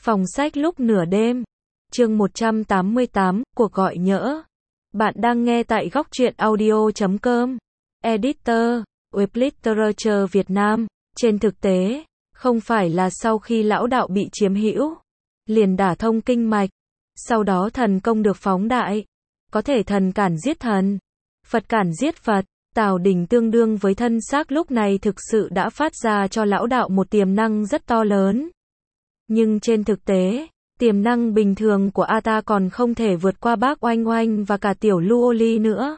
Phòng sách lúc nửa đêm. Chương 188, cuộc gọi nhỡ. Bạn đang nghe tại góc truyện audio.com. Editor, Web Literature Việt Nam. Trên thực tế, không phải là sau khi lão đạo bị chiếm hữu, liền đả thông kinh mạch, sau đó thần công được phóng đại. Có thể thần cản giết thần, Phật cản giết Phật. Tào Đình tương đương với thân xác lúc này thực sự đã phát ra cho lão đạo một tiềm năng rất to lớn. Nhưng trên thực tế, tiềm năng bình thường của ta còn không thể vượt qua bác Oanh Oanh và cả tiểu Lưu Ly nữa.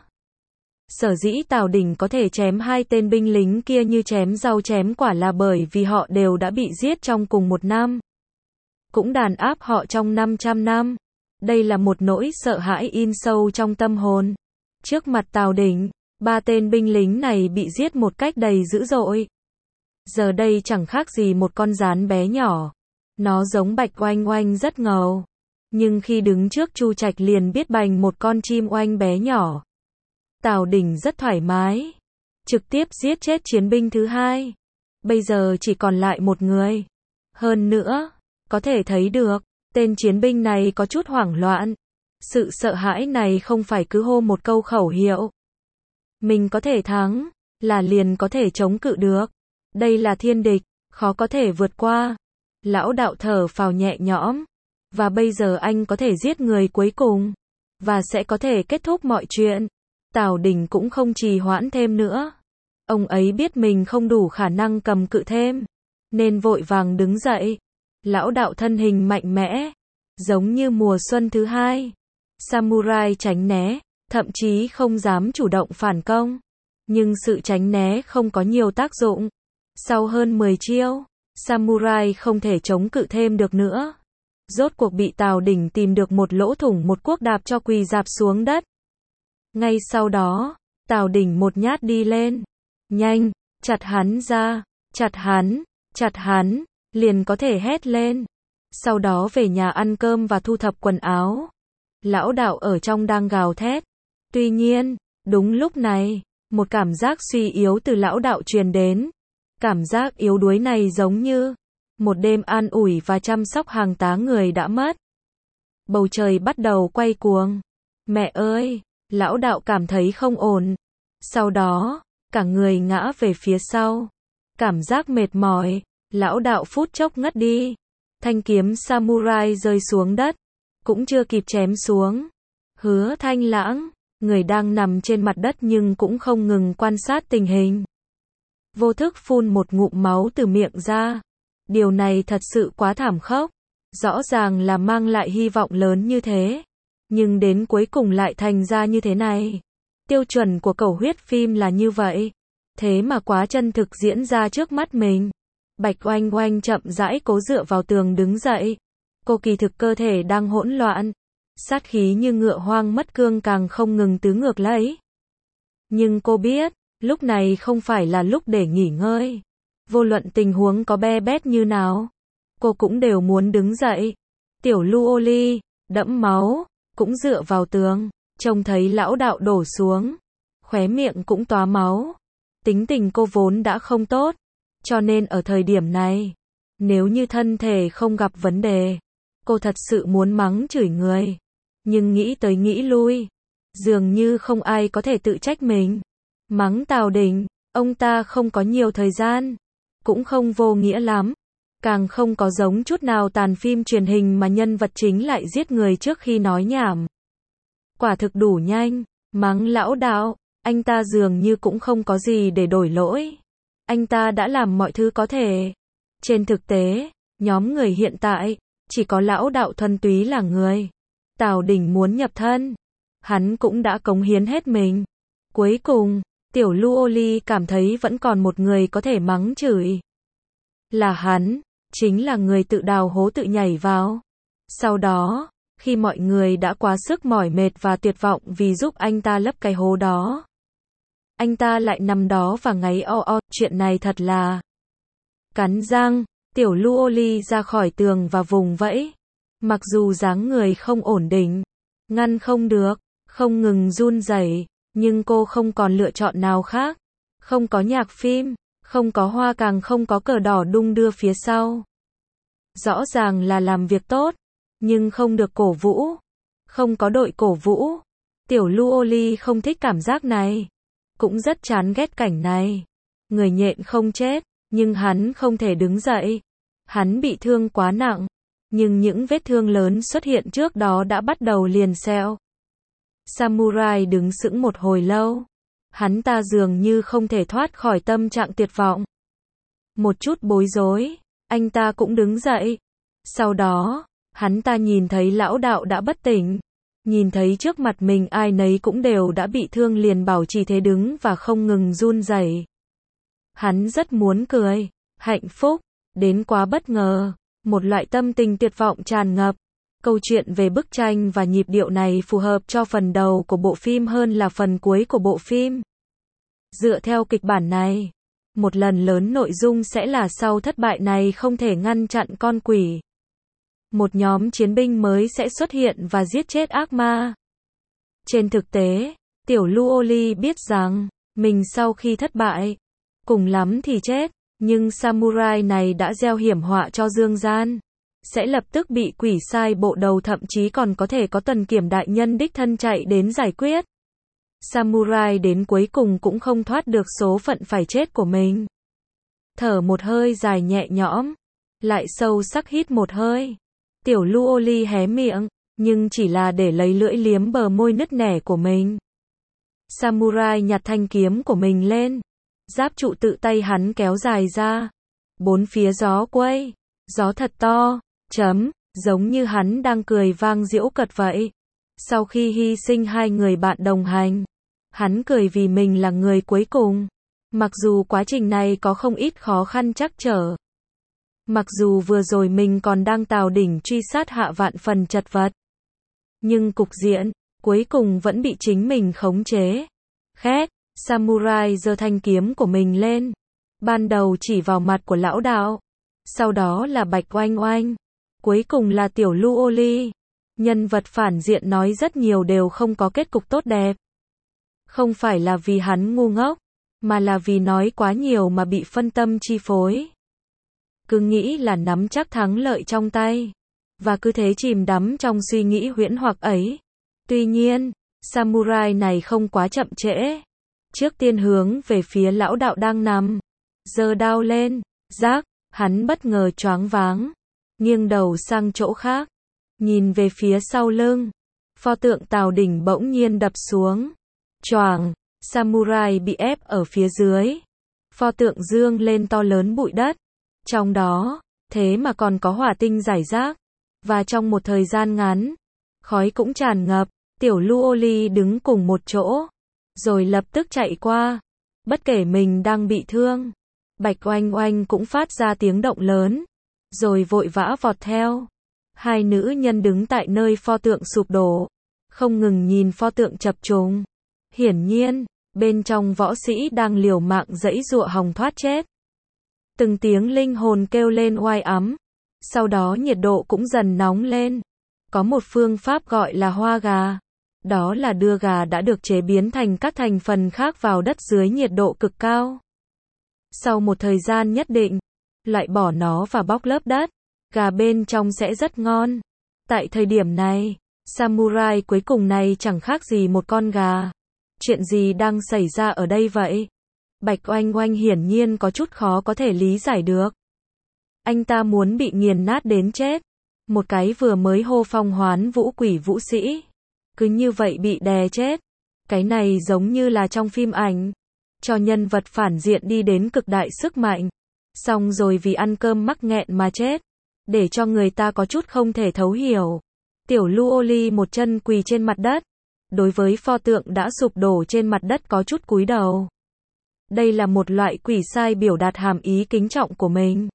Sở dĩ Tào Đình có thể chém hai tên binh lính kia như chém rau chém quả là bởi vì họ đều đã bị giết trong cùng một năm. Cũng đàn áp họ trong 500 năm. Đây là một nỗi sợ hãi in sâu trong tâm hồn. Trước mặt Tào Đình, ba tên binh lính này bị giết một cách đầy dữ dội. Giờ đây chẳng khác gì một con gián bé nhỏ. Nó giống Bạch Oanh Oanh rất ngầu. Nhưng khi đứng trước Chu Trạch liền biết bành một con chim oanh bé nhỏ. Tào Đình rất thoải mái. Trực tiếp giết chết chiến binh thứ hai. Bây giờ chỉ còn lại một người. Hơn nữa, có thể thấy được, tên chiến binh này có chút hoảng loạn. Sự sợ hãi này không phải cứ hô một câu khẩu hiệu. Mình có thể thắng, là liền có thể chống cự được. Đây là thiên địch, khó có thể vượt qua. Lão đạo thở phào nhẹ nhõm. Và bây giờ anh có thể giết người cuối cùng. Và sẽ có thể kết thúc mọi chuyện. Tào Đình cũng không trì hoãn thêm nữa. Ông ấy biết mình không đủ khả năng cầm cự thêm. Nên vội vàng đứng dậy. Lão đạo thân hình mạnh mẽ. Giống như mùa xuân thứ hai. Samurai tránh né. Thậm chí không dám chủ động phản công. Nhưng sự tránh né không có nhiều tác dụng. Sau hơn 10 chiêu, Samurai không thể chống cự thêm được nữa. Rốt cuộc bị Tào Đình tìm được một lỗ thủng, một cuốc đạp cho quỳ rạp xuống đất. Ngay sau đó, Tào Đình một nhát đi lên. Nhanh, chặt hắn ra, chặt hắn, liền có thể hét lên. Sau đó về nhà ăn cơm và thu thập quần áo. Lão đạo ở trong đang gào thét. Tuy nhiên, đúng lúc này, một cảm giác suy yếu từ lão đạo truyền đến. Cảm giác yếu đuối này giống như một đêm an ủi và chăm sóc hàng tá người đã mất. Bầu trời bắt đầu quay cuồng. Mẹ ơi, lão đạo cảm thấy không ổn. Sau đó, cả người ngã về phía sau. Cảm giác mệt mỏi, lão đạo phút chốc ngất đi. Thanh kiếm samurai rơi xuống đất, cũng chưa kịp chém xuống. Hứa Thanh Lãng, người đang nằm trên mặt đất nhưng cũng không ngừng quan sát tình hình. Vô thức phun một ngụm máu từ miệng ra. Điều này thật sự quá thảm khốc. Rõ ràng là mang lại hy vọng lớn như thế. Nhưng đến cuối cùng lại thành ra như thế này. Tiêu chuẩn của cầu huyết phim là như vậy. Thế mà quá chân thực diễn ra trước mắt mình. Bạch Oanh Oanh chậm rãi cố dựa vào tường đứng dậy. Cô kỳ thực cơ thể đang hỗn loạn. Sát khí như ngựa hoang mất cương càng không ngừng tứ ngược lấy. Nhưng cô biết, lúc này không phải là lúc để nghỉ ngơi. Vô luận tình huống có be bét như nào, cô cũng đều muốn đứng dậy. Tiểu Lưu Ly, đẫm máu, cũng dựa vào tường, trông thấy lão đạo đổ xuống. Khóe miệng cũng tóa máu. Tính tình cô vốn đã không tốt. Cho nên ở thời điểm này, nếu như thân thể không gặp vấn đề, cô thật sự muốn mắng chửi người. Nhưng nghĩ tới nghĩ lui, dường như không ai có thể tự trách mình. Mắng Tào Đình, ông ta không có nhiều thời gian, cũng không vô nghĩa lắm, càng không có giống chút nào tàn phim truyền hình mà nhân vật chính lại giết người trước khi nói nhảm. Quả thực đủ nhanh. Mắng lão đạo, anh ta dường như cũng không có gì để đổi lỗi. Anh ta đã làm mọi thứ có thể. Trên thực tế, nhóm người hiện tại, chỉ có lão đạo thuần túy là người. Tào Đình muốn nhập thân. Hắn cũng đã cống hiến hết mình. Cuối cùng, tiểu Lưu Ly cảm thấy vẫn còn một người có thể mắng chửi. Là hắn, chính là người tự đào hố tự nhảy vào. Sau đó, khi mọi người đã quá sức mỏi mệt và tuyệt vọng vì giúp anh ta lấp cái hố đó, anh ta lại nằm đó và ngáy o o. Chuyện này thật là... Cắn răng, tiểu Lưu Ly ra khỏi tường và vùng vẫy. Mặc dù dáng người không ổn định, ngăn không được, không ngừng run rẩy, nhưng cô không còn lựa chọn nào khác. Không có nhạc phim, không có hoa, càng không có cờ đỏ đung đưa phía sau. Rõ ràng là làm việc tốt, nhưng không được cổ vũ. Không có đội cổ vũ. Tiểu Luoli không thích cảm giác này. Cũng rất chán ghét cảnh này. Người nhện không chết, nhưng hắn không thể đứng dậy. Hắn bị thương quá nặng, nhưng những vết thương lớn xuất hiện trước đó đã bắt đầu liền sẹo. Samurai đứng sững một hồi lâu. Hắn ta dường như không thể thoát khỏi tâm trạng tuyệt vọng. Một chút bối rối, anh ta cũng đứng dậy. Sau đó, hắn ta nhìn thấy lão đạo đã bất tỉnh. Nhìn thấy trước mặt mình ai nấy cũng đều đã bị thương liền bảo trì thế đứng và không ngừng run rẩy. Hắn rất muốn cười, hạnh phúc, đến quá bất ngờ, một loại tâm tình tuyệt vọng tràn ngập. Câu chuyện về bức tranh và nhịp điệu này phù hợp cho phần đầu của bộ phim hơn là phần cuối của bộ phim. Dựa theo kịch bản này, một lần lớn nội dung sẽ là sau thất bại này không thể ngăn chặn con quỷ. Một nhóm chiến binh mới sẽ xuất hiện và giết chết ác ma. Trên thực tế, tiểu Luoli biết rằng, mình sau khi thất bại, cùng lắm thì chết, nhưng samurai này đã gieo hiểm họa cho dương gian. Sẽ lập tức bị quỷ sai bộ đầu thậm chí còn có thể có Tần Kiểm đại nhân đích thân chạy đến giải quyết. Samurai đến cuối cùng cũng không thoát được số phận phải chết của mình. Thở một hơi dài nhẹ nhõm, lại sâu sắc hít một hơi. Tiểu Luoli hé miệng, nhưng chỉ là để lấy lưỡi liếm bờ môi nứt nẻ của mình. Samurai nhặt thanh kiếm của mình lên. Giáp trụ tự tay hắn kéo dài ra. Bốn phía gió quay. Gió thật to. Giống như hắn đang cười vang giễu cợt vậy. Sau khi hy sinh hai người bạn đồng hành, hắn cười vì mình là người cuối cùng. Mặc dù quá trình này có không ít khó khăn trắc trở. Mặc dù vừa rồi mình còn đang tào đỉnh truy sát hạ vạn phần chật vật. Nhưng cục diện, cuối cùng vẫn bị chính mình khống chế. Khét, samurai giơ thanh kiếm của mình lên. Ban đầu chỉ vào mặt của lão đạo. Sau đó là Bạch Oanh Oanh. Cuối cùng là tiểu Luoli. Nhân vật phản diện nói rất nhiều đều không có kết cục tốt đẹp. Không phải là vì hắn ngu ngốc, mà là vì nói quá nhiều mà bị phân tâm chi phối. Cứ nghĩ là nắm chắc thắng lợi trong tay, và cứ thế chìm đắm trong suy nghĩ huyễn hoặc ấy. Tuy nhiên, samurai này không quá chậm trễ. Trước tiên hướng về phía lão đạo đang nằm, giơ đao lên, rác, hắn bất ngờ choáng váng, nghiêng đầu sang chỗ khác, nhìn về phía sau lưng. Pho tượng Tào Đỉnh bỗng nhiên đập xuống. Choàng, samurai bị ép ở phía dưới. Pho tượng dương lên to lớn bụi đất. Trong đó, thế mà còn có hỏa tinh rải rác. Và trong một thời gian ngắn, khói cũng tràn ngập. Tiểu Luoli đứng cùng một chỗ, rồi lập tức chạy qua. Bất kể mình đang bị thương, Bạch Oanh Oanh cũng phát ra tiếng động lớn, rồi vội vã vọt theo. Hai nữ nhân đứng tại nơi pho tượng sụp đổ, không ngừng nhìn pho tượng chập trùng. Hiển nhiên, bên trong võ sĩ đang liều mạng giãy giụa hòng thoát chết. Từng tiếng linh hồn kêu lên oai ắm. Sau đó nhiệt độ cũng dần nóng lên. Có một phương pháp gọi là hoa gà. Đó là đưa gà đã được chế biến thành các thành phần khác vào đất dưới nhiệt độ cực cao. Sau một thời gian nhất định, loại bỏ nó và bóc lớp đất, gà bên trong sẽ rất ngon. Tại thời điểm này, samurai cuối cùng này chẳng khác gì một con gà. Chuyện gì đang xảy ra ở đây vậy? Bạch Oanh Oanh hiển nhiên có chút khó có thể lý giải được. Anh ta muốn bị nghiền nát đến chết. Một cái vừa mới hô phong hoán vũ quỷ vũ sĩ, cứ như vậy bị đè chết. Cái này giống như là trong phim ảnh, cho nhân vật phản diện đi đến cực đại sức mạnh, xong rồi vì ăn cơm mắc nghẹn mà chết, để cho người ta có chút không thể thấu hiểu. Tiểu Luoli một chân quỳ trên mặt đất, đối với pho tượng đã sụp đổ trên mặt đất có chút cúi đầu. Đây là một loại quỷ sai biểu đạt hàm ý kính trọng của mình.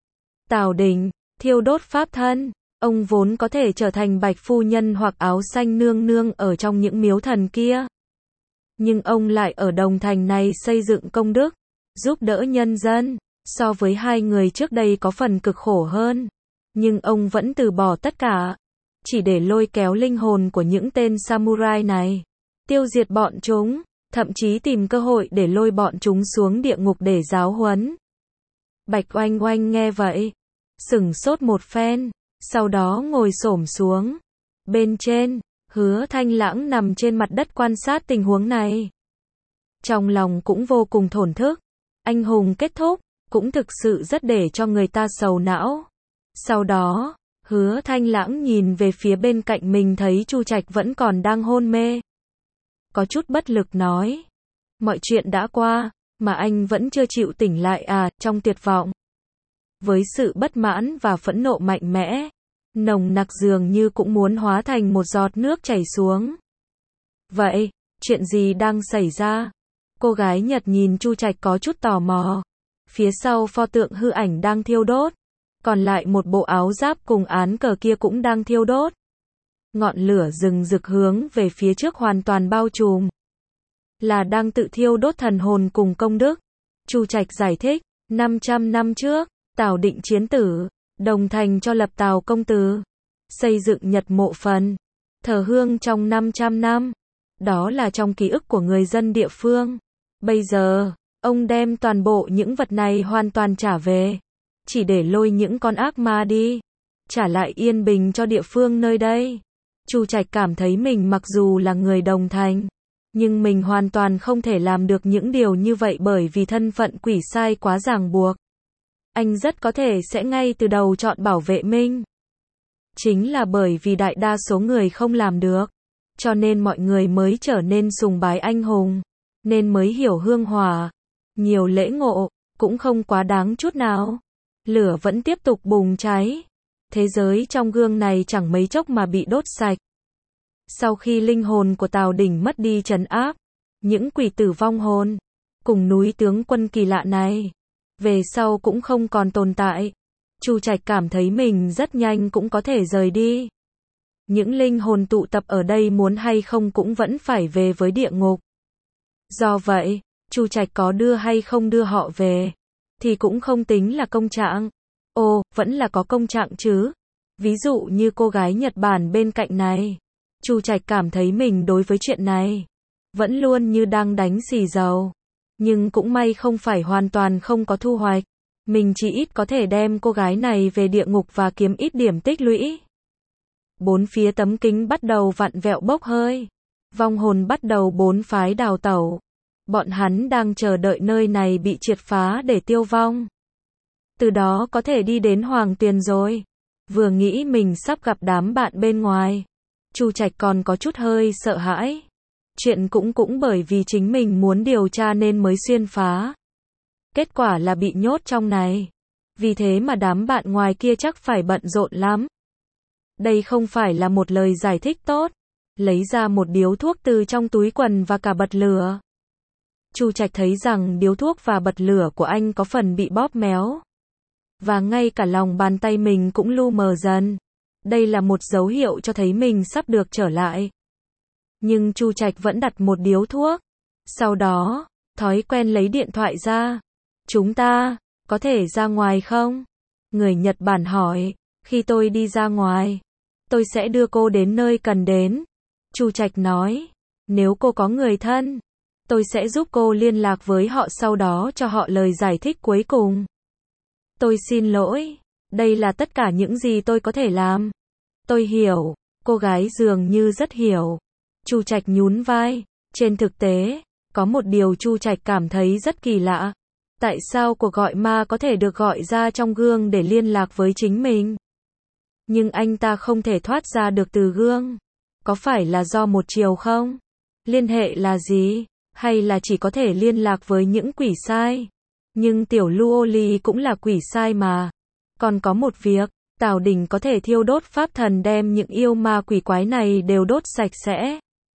Tào Đình, thiêu đốt pháp thân, ông vốn có thể trở thành Bạch Phu Nhân hoặc áo xanh nương nương ở trong những miếu thần kia. Nhưng ông lại ở Đồng Thành này xây dựng công đức, giúp đỡ nhân dân, so với hai người trước đây có phần cực khổ hơn. Nhưng ông vẫn từ bỏ tất cả, chỉ để lôi kéo linh hồn của những tên samurai này, tiêu diệt bọn chúng, thậm chí tìm cơ hội để lôi bọn chúng xuống địa ngục để giáo huấn. Bạch Oanh Oanh nghe vậy, sửng sốt một phen, sau đó ngồi xổm xuống. Bên trên, Hứa Thanh Lãng nằm trên mặt đất quan sát tình huống này. Trong lòng cũng vô cùng thổn thức. Anh hùng kết thúc, cũng thực sự rất để cho người ta sầu não. Sau đó, Hứa Thanh Lãng nhìn về phía bên cạnh mình thấy Chu Trạch vẫn còn đang hôn mê. Có chút bất lực nói. Mọi chuyện đã qua, mà anh vẫn chưa chịu tỉnh lại à, trong tuyệt vọng. Với sự bất mãn và phẫn nộ mạnh mẽ, nồng nặc dường như cũng muốn hóa thành một giọt nước chảy xuống. Vậy, chuyện gì đang xảy ra? Cô gái Nhật nhìn Chu Trạch có chút tò mò. Phía sau pho tượng hư ảnh đang thiêu đốt. Còn lại một bộ áo giáp cùng án cờ kia cũng đang thiêu đốt. Ngọn lửa rừng rực hướng về phía trước hoàn toàn bao trùm. Là đang tự thiêu đốt thần hồn cùng công đức. Chu Trạch giải thích, 500 năm trước, Tào Định chiến tử, đồng thành cho lập Tào công tử, xây dựng Nhật mộ phần, thờ hương trong 500 năm. Đó là trong ký ức của người dân địa phương. Bây giờ, ông đem toàn bộ những vật này hoàn toàn trả về. Chỉ để lôi những con ác ma đi. Trả lại yên bình cho địa phương nơi đây. Chu Trạch cảm thấy mình mặc dù là người đồng thành, nhưng mình hoàn toàn không thể làm được những điều như vậy bởi vì thân phận quỷ sai quá ràng buộc. Anh rất có thể sẽ ngay từ đầu chọn bảo vệ mình. Chính là bởi vì đại đa số người không làm được, cho nên mọi người mới trở nên sùng bái anh hùng, nên mới hiểu hương hỏa, nhiều lễ ngộ, cũng không quá đáng chút nào. Lửa vẫn tiếp tục bùng cháy. Thế giới trong gương này chẳng mấy chốc mà bị đốt sạch. Sau khi linh hồn của Tào Đỉnh mất đi trấn áp, những quỷ tử vong hồn, cùng núi tướng quân kỳ lạ này, về sau cũng không còn tồn tại. Chu Trạch cảm thấy mình rất nhanh cũng có thể rời đi. Những linh hồn tụ tập ở đây muốn hay không cũng vẫn phải về với địa ngục. Do vậy, Chu Trạch có đưa hay không đưa họ về, thì cũng không tính là công trạng. Ồ, vẫn là có công trạng chứ. Ví dụ như cô gái Nhật Bản bên cạnh này. Chu Trạch cảm thấy mình đối với chuyện này vẫn luôn như đang đánh xì dầu. Nhưng cũng may không phải hoàn toàn không có thu hoạch. Mình chỉ ít có thể đem cô gái này về địa ngục và kiếm ít điểm tích lũy. Bốn phía tấm kính bắt đầu vặn vẹo bốc hơi. Vong hồn bắt đầu bốn phái đào tẩu. Bọn hắn đang chờ đợi nơi này bị triệt phá để tiêu vong. Từ đó có thể đi đến Hoàng Tuyền rồi. Vừa nghĩ mình sắp gặp đám bạn bên ngoài, Chu Trạch còn có chút hơi sợ hãi. Chuyện cũng bởi vì chính mình muốn điều tra nên mới xuyên phá. Kết quả là bị nhốt trong này. Vì thế mà đám bạn ngoài kia chắc phải bận rộn lắm. Đây không phải là một lời giải thích tốt. Lấy ra một điếu thuốc từ trong túi quần và cả bật lửa. Chu Trạch thấy rằng điếu thuốc và bật lửa của anh có phần bị bóp méo. Và ngay cả lòng bàn tay mình cũng lu mờ dần. Đây là một dấu hiệu cho thấy mình sắp được trở lại. Nhưng Chu Trạch vẫn đặt một điếu thuốc. Sau đó, thói quen lấy điện thoại ra. Chúng ta, có thể ra ngoài không? Người Nhật Bản hỏi. Khi tôi đi ra ngoài, tôi sẽ đưa cô đến nơi cần đến. Chu Trạch nói. Nếu cô có người thân, tôi sẽ giúp cô liên lạc với họ sau đó cho họ lời giải thích cuối cùng. Tôi xin lỗi. Đây là tất cả những gì tôi có thể làm. Tôi hiểu. Cô gái dường như rất hiểu. Chu Trạch nhún vai. Trên thực tế, có một điều Chu Trạch cảm thấy rất kỳ lạ. Tại sao cuộc gọi ma có thể được gọi ra trong gương để liên lạc với chính mình? Nhưng anh ta không thể thoát ra được từ gương. Có phải là do một chiều không? Liên hệ là gì? Hay là chỉ có thể liên lạc với những quỷ sai? Nhưng tiểu Luoli cũng là quỷ sai mà. Còn có một việc, Tào Đình có thể thiêu đốt pháp thần đem những yêu ma quỷ quái này đều đốt sạch sẽ.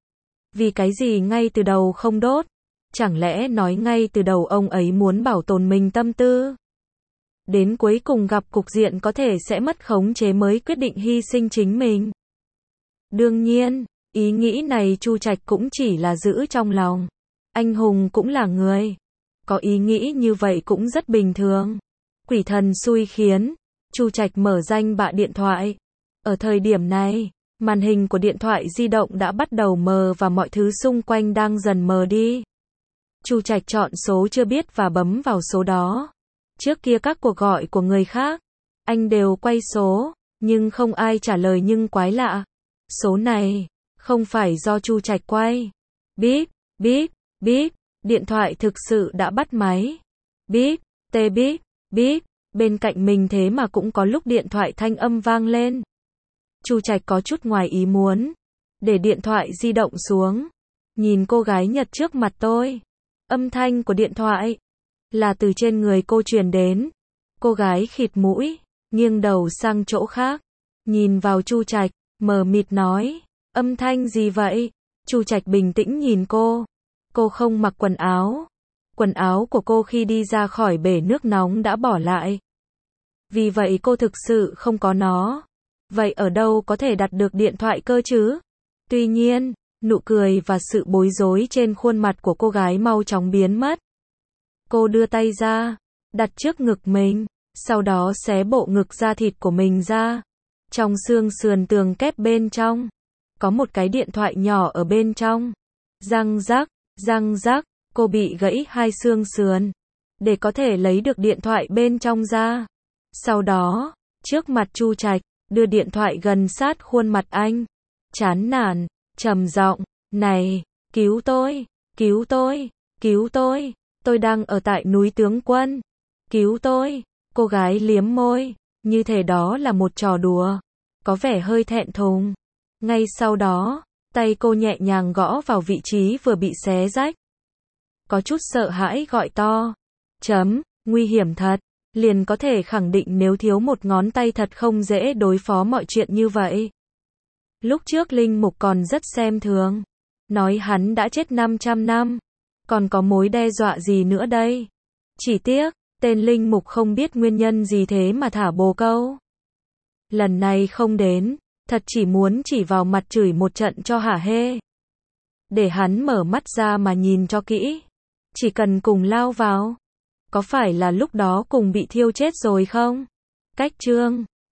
Vì cái gì ngay từ đầu không đốt? Chẳng lẽ nói ngay từ đầu ông ấy muốn bảo tồn mình tâm tư? Đến cuối cùng gặp cục diện có thể sẽ mất khống chế mới quyết định hy sinh chính mình. Đương nhiên, ý nghĩ này Chu Trạch cũng chỉ là giữ trong lòng. Anh hùng cũng là người. Có ý nghĩ như vậy cũng rất bình thường. Quỷ thần xui khiến. Chu Trạch mở danh bạ điện thoại. Ở thời điểm này, màn hình của điện thoại di động đã bắt đầu mờ và mọi thứ xung quanh đang dần mờ đi. Chu Trạch chọn số chưa biết và bấm vào số đó. Trước kia các cuộc gọi của người khác, Anh đều quay số, nhưng không ai trả lời nhưng quái lạ. Số này, không phải do Chu Trạch quay. Bíp, bíp, bíp, điện thoại thực sự đã bắt máy. Bíp, tê bíp, bíp, bên cạnh mình thế mà cũng có lúc điện thoại thanh âm vang lên. Chu Trạch có chút ngoài ý muốn, để điện thoại di động xuống, nhìn cô gái Nhật trước mặt tôi. Âm thanh của điện thoại là từ trên người cô truyền đến. Cô gái khịt mũi, nghiêng đầu sang chỗ khác, nhìn vào Chu Trạch, mờ mịt nói, âm thanh gì vậy? Chu Trạch bình tĩnh nhìn cô. Cô không mặc quần áo. Quần áo của cô khi đi ra khỏi bể nước nóng đã bỏ lại. Vì vậy cô thực sự không có nó. Vậy ở đâu có thể đặt được điện thoại cơ chứ? Tuy nhiên, nụ cười và sự bối rối trên khuôn mặt của cô gái mau chóng biến mất. Cô đưa tay ra, đặt trước ngực mình, sau đó xé bộ ngực da thịt của mình ra. Trong xương sườn tường kép bên trong, có một cái điện thoại nhỏ ở bên trong. Răng rắc, cô bị gãy hai xương sườn, để có thể lấy được điện thoại bên trong ra. Sau đó, trước mặt Chu Trạch, đưa điện thoại gần sát khuôn mặt anh. Chán nản, trầm giọng, này, cứu tôi, cứu tôi, cứu tôi đang ở tại núi Tướng Quân. Cứu tôi, cô gái liếm môi, như thể đó là một trò đùa, có vẻ hơi thẹn thùng. Ngay sau đó, tay cô nhẹ nhàng gõ vào vị trí vừa bị xé rách. Có chút sợ hãi gọi to, nguy hiểm thật, liền có thể khẳng định nếu thiếu một ngón tay thật không dễ đối phó mọi chuyện như vậy. Lúc trước Linh Mục còn rất xem thường, nói hắn đã chết 500 năm, còn có mối đe dọa gì nữa đây? Chỉ tiếc, tên Linh Mục không biết nguyên nhân gì thế mà thả bồ câu. Lần này không đến, thật chỉ muốn chỉ vào mặt chửi một trận cho hả hê. Để hắn mở mắt ra mà nhìn cho kỹ. Chỉ cần cùng lao vào. Có phải là lúc đó cùng bị thiêu chết rồi không? Cách chương